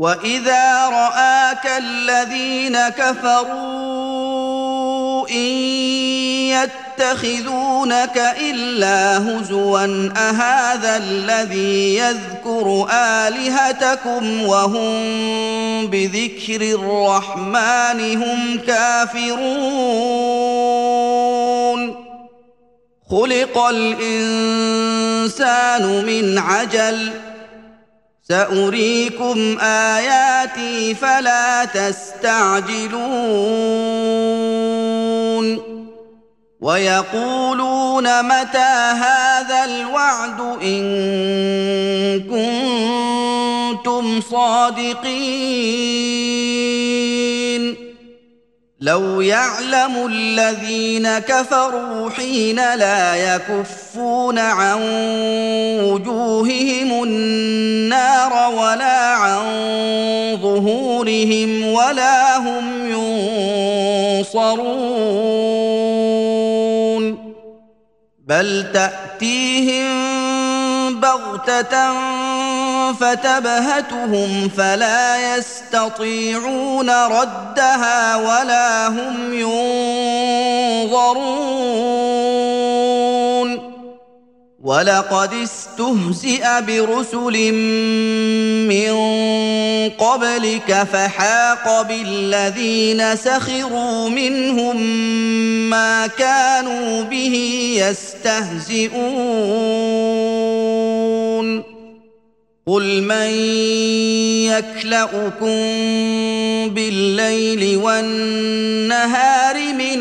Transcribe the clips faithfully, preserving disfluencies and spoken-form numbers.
وإذا رآك الذين كفروا إن يتخذونك إلا هزوا أهذا الذي يذكر آلهتكم وهم بذكر الرحمن هم كافرون خلق الإنسان من عجل سأريكم آياتي فلا تستعجلون ويقولون متى هذا الوعد إن كنتم صادقين لو يعلم الذين كفروا حين لا يكفون عن وجوههم النار ولا عن ظهورهم ولا هم ينصرون بل تأتيهم بغتة فتبهتهم فلا يستطيعون ردها ولا هم ينظرون ولقد استهزئ برسل من قبلك فحاق بالذين سخروا منهم ما كانوا به يستهزئون قل من يكلؤكم بالليل والنهار من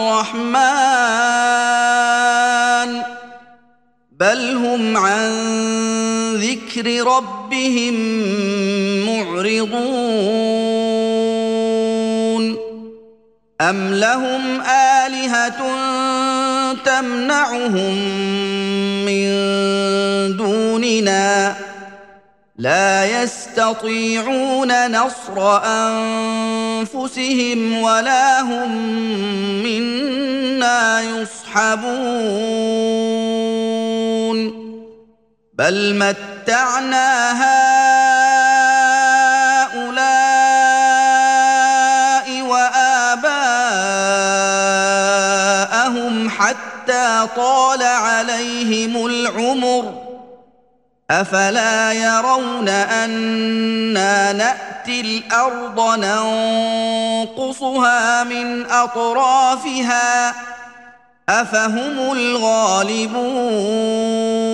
الرحمن بل هم عن ذكر ربهم معرضون أم لهم آلهة تمنعهم من دوننا لا يستطيعون نصر أنفسهم ولا هم منا يصحبون بل متعنا هؤلاء وآباءهم حتى طال عليهم العمر أفلا يرون أنا نأتي الأرض ننقصها من أطرافها؟ أفهم الغالبون أفهم الغالبون